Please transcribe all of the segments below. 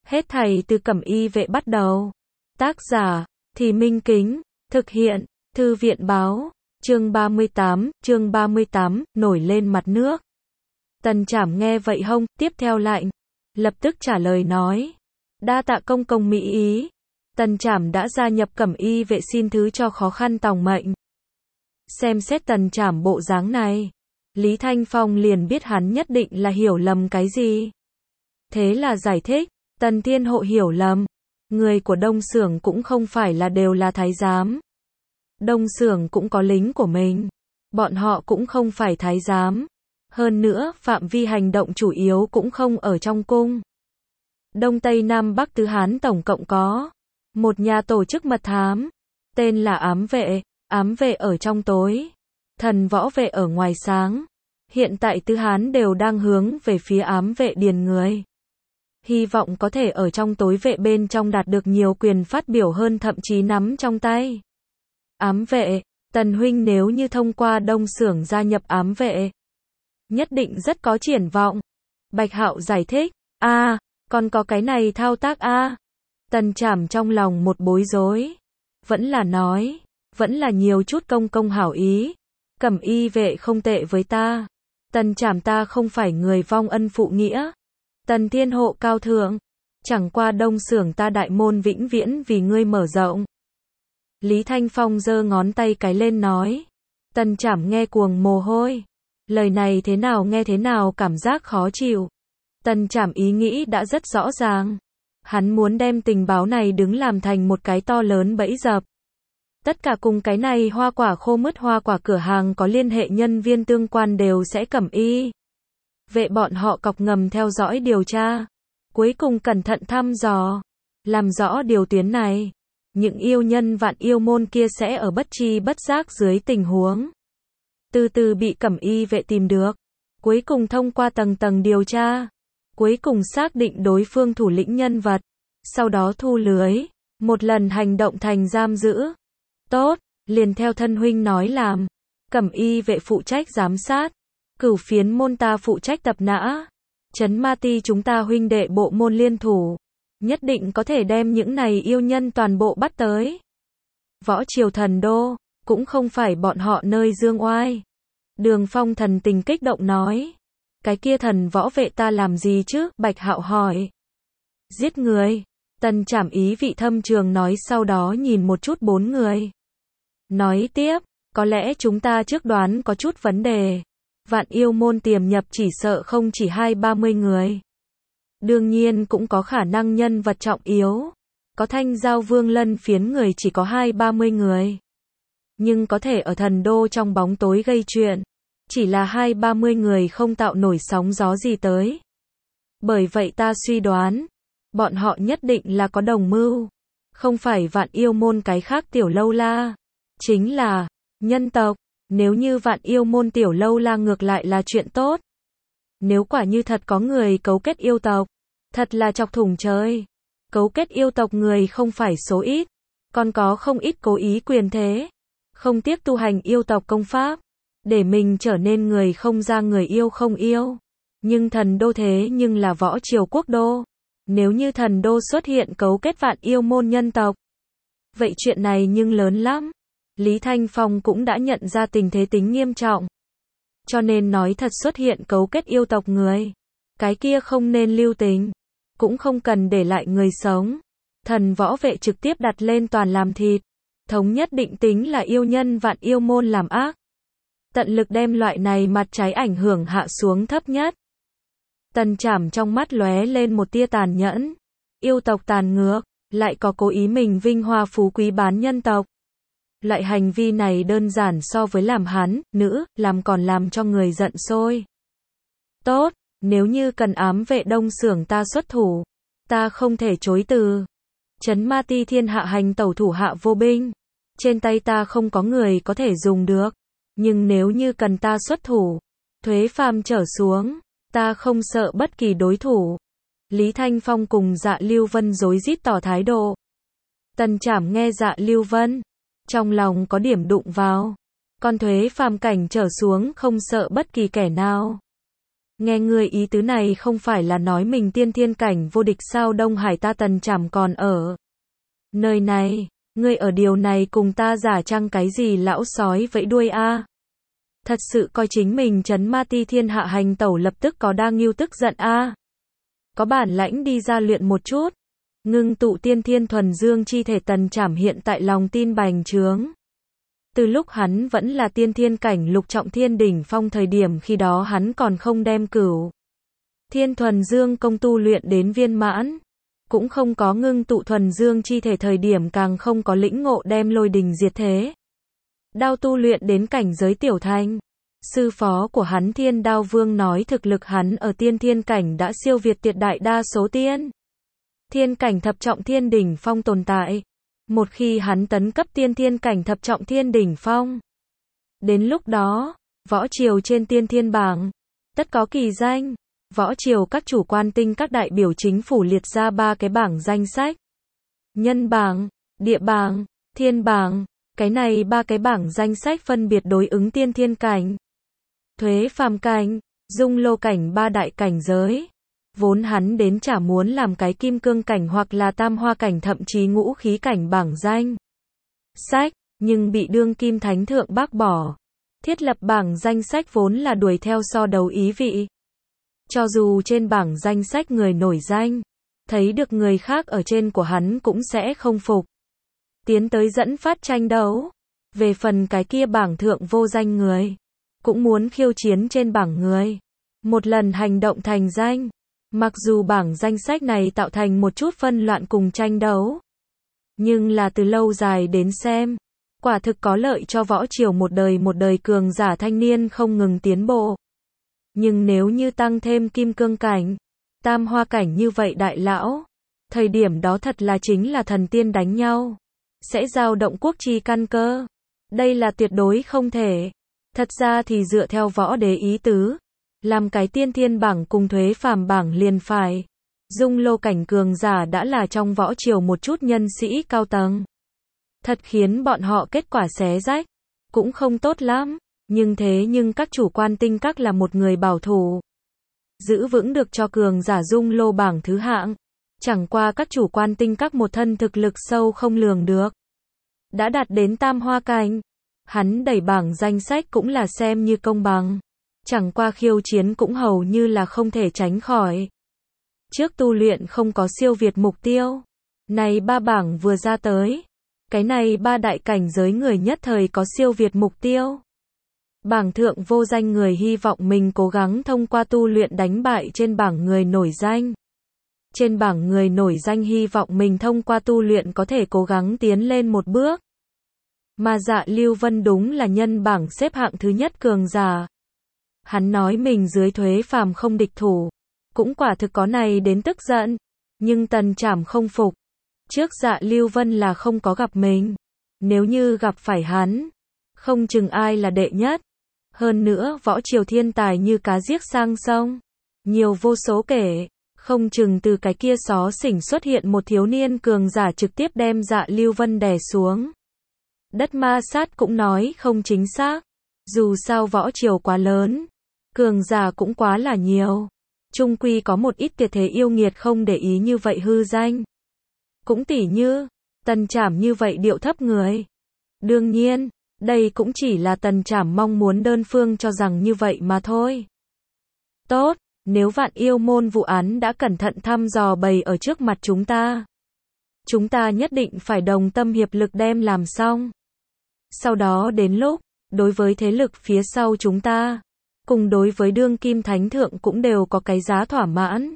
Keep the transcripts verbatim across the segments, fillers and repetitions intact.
Hết thảy từ Cẩm Y vệ bắt đầu. Tác giả, Thì Minh Kính, thực hiện, Thư viện báo, chương ba mươi tám, chương ba mươi tám, nổi lên mặt nước. Tần Trảm nghe vậy hông, tiếp theo lạnh, lập tức trả lời nói. Đa tạ công công mỹ ý. Tần Trảm đã gia nhập Cẩm Y vệ xin thứ cho khó khăn tòng mệnh. Xem xét Tần Trảm bộ dáng này, Lý Thanh Phong liền biết hắn nhất định là hiểu lầm cái gì. Thế là giải thích, Tần Thiên Hộ hiểu lầm. Người của Đông Xưởng cũng không phải là đều là thái giám. Đông Xưởng cũng có lính của mình. Bọn họ cũng không phải thái giám. Hơn nữa, phạm vi hành động chủ yếu cũng không ở trong cung. Đông Tây Nam Bắc Tứ Hán tổng cộng có một nhà tổ chức mật thám, tên là ám vệ, ám vệ ở trong tối, thần võ vệ ở ngoài sáng. Hiện tại Tứ Hán đều đang hướng về phía ám vệ điền người. Hy vọng có thể ở trong tối vệ bên trong đạt được nhiều quyền phát biểu hơn, thậm chí nắm trong tay. Ám vệ, Tần huynh nếu như thông qua Đông Xưởng gia nhập ám vệ, nhất định rất có triển vọng. Bạch Hạo giải thích, a, à, còn có cái này thao tác a. À. Tần Trảm trong lòng một bối rối. Vẫn là nói, vẫn là nhiều chút công công hảo ý. Cẩm Y vệ không tệ với ta. Tần Trảm ta không phải người vong ân phụ nghĩa. Tần Thiên Hộ cao thượng. Chẳng qua Đông Xưởng ta đại môn vĩnh viễn vì ngươi mở rộng. Lý Thanh Phong giơ ngón tay cái lên nói. Tần Trảm nghe cuồng mồ hôi. Lời này thế nào nghe thế nào cảm giác khó chịu. Tần Trảm ý nghĩ đã rất rõ ràng. Hắn muốn đem tình báo này đứng làm thành một cái to lớn bẫy dập. Tất cả cùng cái này hoa quả khô mứt hoa quả cửa hàng có liên hệ nhân viên tương quan đều sẽ Cẩm Y vệ bọn họ cọc ngầm theo dõi điều tra. Cuối cùng cẩn thận thăm dò. Làm rõ điều tuyến này. Những yêu nhân vạn yêu môn kia sẽ ở bất tri bất giác dưới tình huống. Từ từ bị Cẩm Y vệ tìm được. Cuối cùng thông qua tầng tầng điều tra. Cuối cùng xác định đối phương thủ lĩnh nhân vật. Sau đó thu lưới. Một lần hành động thành giam giữ. Tốt, liền theo thân huynh nói làm. Cẩm Y vệ phụ trách giám sát. Cửu Phiến môn ta phụ trách tập nã. Trấn Ma Ti chúng ta huynh đệ bộ môn liên thủ. Nhất định có thể đem những này yêu nhân toàn bộ bắt tới. Võ Triều Thần Đô, cũng không phải bọn họ nơi dương oai. Đường Phong thần tình kích động nói. Cái kia thần võ vệ ta làm gì chứ? Bạch Hạo hỏi. Giết người. Tần Trảm ý vị thâm trường nói, sau đó nhìn một chút bốn người. Nói tiếp, có lẽ chúng ta trước đoán có chút vấn đề. Vạn yêu môn tiềm nhập chỉ sợ không chỉ hai ba mươi người. Đương nhiên cũng có khả năng nhân vật trọng yếu. Có Thanh Giao Vương Lân Phiến người chỉ có hai ba mươi người. Nhưng có thể ở thần đô trong bóng tối gây chuyện. Chỉ là hai ba mươi người không tạo nổi sóng gió gì tới. Bởi vậy ta suy đoán, bọn họ nhất định là có đồng mưu. Không phải vạn yêu môn cái khác tiểu lâu la. Chính là nhân tộc. Nếu như vạn yêu môn tiểu lâu la ngược lại là chuyện tốt. Nếu quả như thật có người cấu kết yêu tộc, thật là chọc thủng trời. Cấu kết yêu tộc người không phải số ít, còn có không ít cố ý quyền thế, không tiếc tu hành yêu tộc công pháp, để mình trở nên người không ra người yêu không yêu. Nhưng thần đô thế nhưng là võ triều quốc đô. Nếu như thần đô xuất hiện cấu kết vạn yêu môn nhân tộc, vậy chuyện này nhưng lớn lắm. Lý Thanh Phong cũng đã nhận ra tình thế tính nghiêm trọng. Cho nên nói thật xuất hiện cấu kết yêu tộc người. Cái kia không nên lưu tình. Cũng không cần để lại người sống. Thần võ vệ trực tiếp đặt lên toàn làm thịt. Thống nhất định tính là yêu nhân vạn yêu môn làm ác. Tận lực đem loại này mặt trái ảnh hưởng hạ xuống thấp nhất. Tần Trảm trong mắt lóe lên một tia tàn nhẫn. Yêu tộc tàn ngược, lại có cố ý mình vinh hoa phú quý bán nhân tộc. Loại hành vi này đơn giản so với làm hắn, nữ, làm còn làm cho người giận sôi. Tốt, nếu như cần ám vệ Đông Xưởng ta xuất thủ, ta không thể chối từ. Trấn Ma Ti thiên hạ hành tẩu thủ hạ vô binh. Trên tay ta không có người có thể dùng được. Nhưng nếu như cần ta xuất thủ, thuế phàm trở xuống, ta không sợ bất kỳ đối thủ. Lý Thanh Phong cùng Dạ Lưu Vân rối rít tỏ thái độ. Tần Trảm nghe Dạ Lưu Vân, trong lòng có điểm đụng vào. Con thuế phàm cảnh trở xuống không sợ bất kỳ kẻ nào. Nghe ngươi ý tứ này không phải là nói mình tiên thiên cảnh vô địch sao? Đông Hải ta Tần Trảm còn ở nơi này, ngươi ở điều này cùng ta giả trăng cái gì lão sói vẫy đuôi a? Thật sự coi chính mình trấn ma ti thiên hạ hành tẩu lập tức có đa ngưu tức giận a? Có bản lãnh đi ra luyện một chút. Ngưng tụ tiên thiên thuần dương chi thể Tần Trảm hiện tại lòng tin bành trướng. Từ lúc hắn vẫn là tiên thiên cảnh lục trọng thiên đỉnh phong thời điểm khi đó hắn còn không đem cửu thiên thuần dương công tu luyện đến viên mãn. Cũng không có ngưng tụ thuần dương chi thể thời điểm càng không có lĩnh ngộ đem lôi đình diệt thế đao tu luyện đến cảnh giới tiểu thành. Sư phó của hắn Thiên Đao Vương nói thực lực hắn ở tiên thiên cảnh đã siêu việt tuyệt đại đa số tiên thiên cảnh thập trọng thiên đỉnh phong tồn tại. Một khi hắn tấn cấp tiên thiên cảnh thập trọng thiên đỉnh phong, đến lúc đó, võ triều trên tiên thiên bảng, tất có kỳ danh. Võ triều các chủ quan tinh các đại biểu chính phủ liệt ra ba cái bảng danh sách. Nhân bảng, địa bảng, thiên bảng. Cái này ba cái bảng danh sách phân biệt đối ứng tiên thiên cảnh, thuế phàm cảnh, dung lô cảnh ba đại cảnh giới. Vốn hắn đến chả muốn làm cái kim cương cảnh hoặc là tam hoa cảnh thậm chí ngũ khí cảnh bảng danh sách, nhưng bị đương kim thánh thượng bác bỏ. Thiết lập bảng danh sách vốn là đuổi theo so đấu ý vị. Cho dù trên bảng danh sách người nổi danh, thấy được người khác ở trên của hắn cũng sẽ không phục. Tiến tới dẫn phát tranh đấu. Về phần cái kia bảng thượng vô danh người, cũng muốn khiêu chiến trên bảng người. Một lần hành động thành danh. Mặc dù bảng danh sách này tạo thành một chút phân loạn cùng tranh đấu, nhưng là từ lâu dài đến xem, quả thực có lợi cho võ triều một đời một đời cường giả thanh niên không ngừng tiến bộ. Nhưng nếu như tăng thêm kim cương cảnh, tam hoa cảnh như vậy đại lão, thời điểm đó thật là chính là thần tiên đánh nhau, sẽ dao động quốc chi căn cơ. Đây là tuyệt đối không thể. Thật ra thì dựa theo võ đế ý tứ, làm cái tiên thiên bảng cùng thuế phàm bảng liền phải. Dung lô cảnh cường giả đã là trong võ triều một chút nhân sĩ cao tầng. Thật khiến bọn họ kết quả xé rách. Cũng không tốt lắm. Nhưng thế nhưng các chủ quan tinh các là một người bảo thủ. Giữ vững được cho cường giả dung lô bảng thứ hạng. Chẳng qua các chủ quan tinh các một thân thực lực sâu không lường được. Đã đạt đến tam hoa cảnh. Hắn đẩy bảng danh sách cũng là xem như công bằng. Chẳng qua khiêu chiến cũng hầu như là không thể tránh khỏi. Trước tu luyện không có siêu việt mục tiêu. Này ba bảng vừa ra tới. Cái này ba đại cảnh giới người nhất thời có siêu việt mục tiêu. Bảng thượng vô danh người hy vọng mình cố gắng thông qua tu luyện đánh bại trên bảng người nổi danh. Trên bảng người nổi danh hy vọng mình thông qua tu luyện có thể cố gắng tiến lên một bước. Mà Dạ Lưu Vân đúng là nhân bảng xếp hạng thứ nhất cường giả. Hắn nói mình dưới thuế phàm không địch thủ. Cũng quả thực có này đến tức giận. Nhưng Tần Trảm không phục. Trước Dạ Lưu Vân là không có gặp mình. Nếu như gặp phải hắn, không chừng ai là đệ nhất. Hơn nữa võ triều thiên tài như cá giết sang sông. Nhiều vô số kể. Không chừng từ cái kia xó xỉnh xuất hiện một thiếu niên cường giả trực tiếp đem Dạ Lưu Vân đè xuống. Đất ma sát cũng nói không chính xác. Dù sao võ triều quá lớn. Cường giả cũng quá là nhiều. Trung quy có một ít tuyệt thế yêu nghiệt không để ý như vậy hư danh. Cũng tỉ như, Tần Trảm như vậy điệu thấp người. Đương nhiên, đây cũng chỉ là Tần Trảm mong muốn đơn phương cho rằng như vậy mà thôi. Tốt, nếu Vạn Yêu môn vụ án đã cẩn thận thăm dò bày ở trước mặt chúng ta. Chúng ta nhất định phải đồng tâm hiệp lực đem làm xong. Sau đó đến lúc, đối với thế lực phía sau chúng ta, cùng đối với đương kim thánh thượng cũng đều có cái giá thỏa mãn.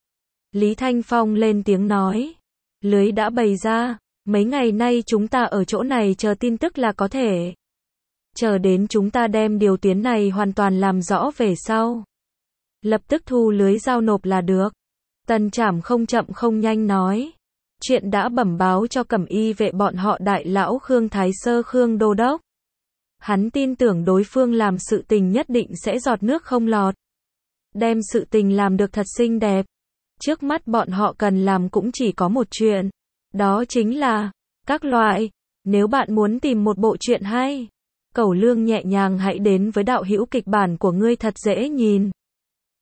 Lý Thanh Phong lên tiếng nói. Lưới đã bày ra, mấy ngày nay chúng ta ở chỗ này chờ tin tức là có thể. Chờ đến chúng ta đem điều tuyến này hoàn toàn làm rõ về sau. Lập tức thu lưới giao nộp là được. Tần Trảm không chậm không nhanh nói. Chuyện đã bẩm báo cho Cẩm Y vệ bọn họ đại lão Khương Thái Sơ Khương Đô Đốc. Hắn tin tưởng đối phương làm sự tình nhất định sẽ giọt nước không lọt. Đem sự tình làm được thật xinh đẹp. Trước mắt bọn họ cần làm cũng chỉ có một chuyện. Đó chính là, các loại, nếu bạn muốn tìm một bộ truyện hay, Cẩu Lương nhẹ nhàng hãy đến với đạo hữu kịch bản của ngươi thật dễ nhìn.